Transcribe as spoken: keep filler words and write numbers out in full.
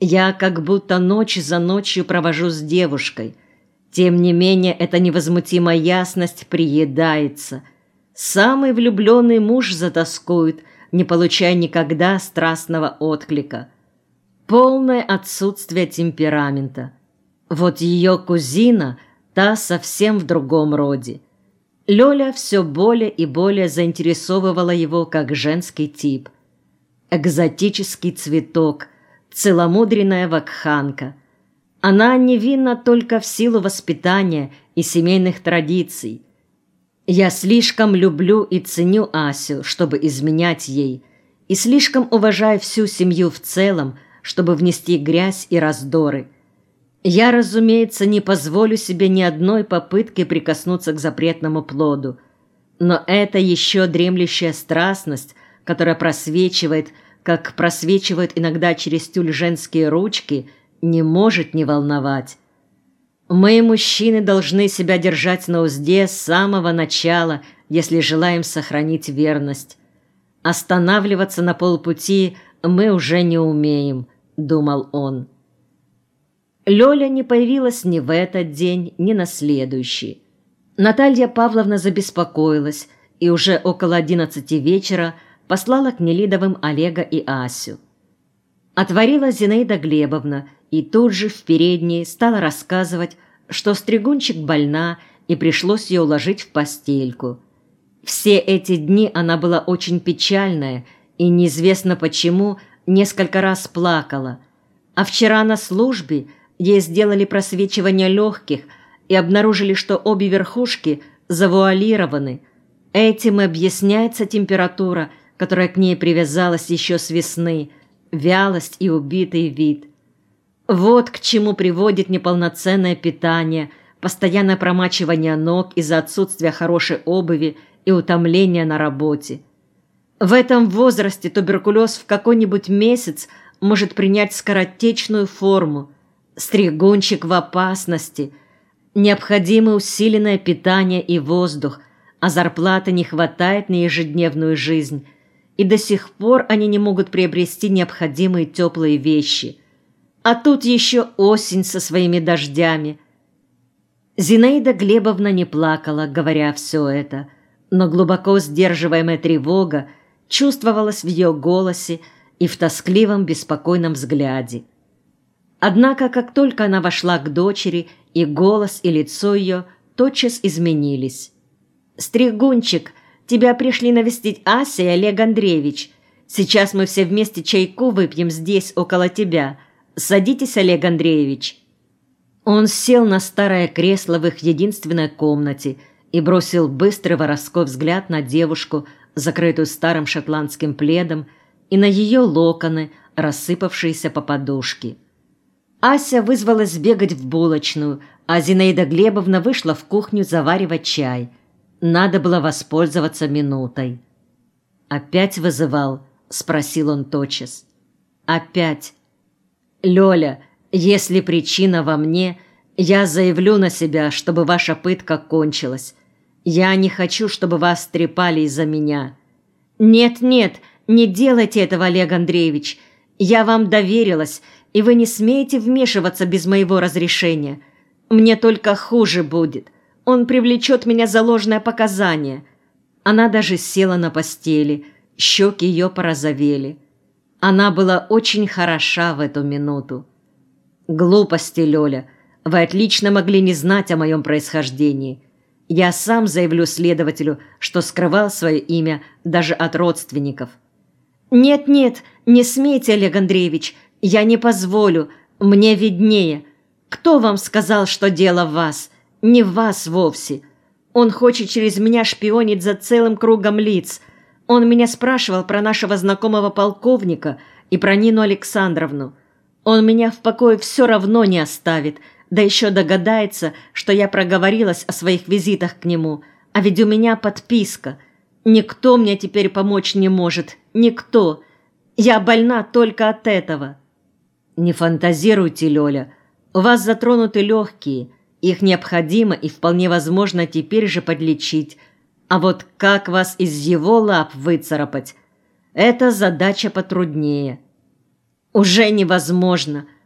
Я как будто ночь за ночью провожу с девушкой. Тем не менее, эта невозмутимая ясность приедается. Самый влюбленный муж затоскует, не получая никогда страстного отклика. Полное отсутствие темперамента. Вот ее кузина, та совсем в другом роде. Лёля все более и более заинтересовывала его как женский тип. Экзотический цветок, целомудренная вакханка. Она невинна только в силу воспитания и семейных традиций. Я слишком люблю и ценю Асю, чтобы изменять ей, и слишком уважаю всю семью в целом, чтобы внести грязь и раздоры. Я, разумеется, не позволю себе ни одной попытки прикоснуться к запретному плоду, но это еще дремлющая страстность, которая просвечивает, как просвечивают иногда через тюль женские ручки, не может не волновать. Мы, мужчины, должны себя держать на узде с самого начала, если желаем сохранить верность. Останавливаться на полпути мы уже не умеем, думал он. Лёля не появилась ни в этот день, ни на следующий. Наталья Павловна забеспокоилась и уже около одиннадцати вечера послала к Нелидовым Олега и Асю. Отворила Зинаида Глебовна и тут же в передней стала рассказывать, что Стригунчик больна и пришлось ее уложить в постельку. Все эти дни она была очень печальная и неизвестно почему несколько раз плакала, а вчера на службе ей сделали просвечивание легких и обнаружили, что обе верхушки завуалированы. Этим и объясняется температура, которая к ней привязалась еще с весны, вялость и убитый вид. Вот к чему приводит неполноценное питание, постоянное промачивание ног из-за отсутствия хорошей обуви и утомления на работе. В этом возрасте туберкулез в какой-нибудь месяц может принять скоротечную форму. Стригунчик в опасности. Необходимо усиленное питание и воздух, а зарплаты не хватает на ежедневную жизнь. И до сих пор они не могут приобрести необходимые теплые вещи. А тут еще осень со своими дождями. Зинаида Глебовна не плакала, говоря все это, но глубоко сдерживаемая тревога чувствовалась в ее голосе и в тоскливом беспокойном взгляде. Однако, как только она вошла к дочери, и голос, и лицо ее тотчас изменились. «Стригунчик, тебя пришли навестить Ася и Олег Андреевич. Сейчас мы все вместе чайку выпьем здесь, около тебя. Садитесь, Олег Андреевич». Он сел на старое кресло в их единственной комнате и бросил быстрый воровской взгляд на девушку, закрытую старым шотландским пледом, и на ее локоны, рассыпавшиеся по подушке. Ася вызвалась бегать в булочную, а Зинаида Глебовна вышла в кухню заваривать чай. Надо было воспользоваться минутой. «Опять вызывал?» – спросил он тотчас. «Опять. Лёля, если причина во мне, я заявлю на себя, чтобы ваша пытка кончилась. Я не хочу, чтобы вас трепали из-за меня». «Нет-нет, не делайте этого, Олег Андреевич. Я вам доверилась, и вы не смеете вмешиваться без моего разрешения. Мне только хуже будет. Он привлечет меня за ложное показание». Она даже села на постели, щеки ее порозовели. Она была очень хороша в эту минуту. «Глупости, Лёля. Вы отлично могли не знать о моем происхождении. Я сам заявлю следователю, что скрывал свое имя даже от родственников». «Нет-нет, не смейте, Олег Андреевич. Я не позволю. Мне виднее. Кто вам сказал, что дело в вас? Не в вас вовсе. Он хочет через меня шпионить за целым кругом лиц. Он меня спрашивал про нашего знакомого полковника и про Нину Александровну. Он меня в покое все равно не оставит, да еще догадается, что я проговорилась о своих визитах к нему, а ведь у меня подписка. Никто мне теперь помочь не может, никто. Я больна только от этого». «Не фантазируйте, Лёля. У вас затронуты легкие. Их необходимо и вполне возможно теперь же подлечить. А вот как вас из его лап выцарапать – это задача потруднее». Уже невозможно.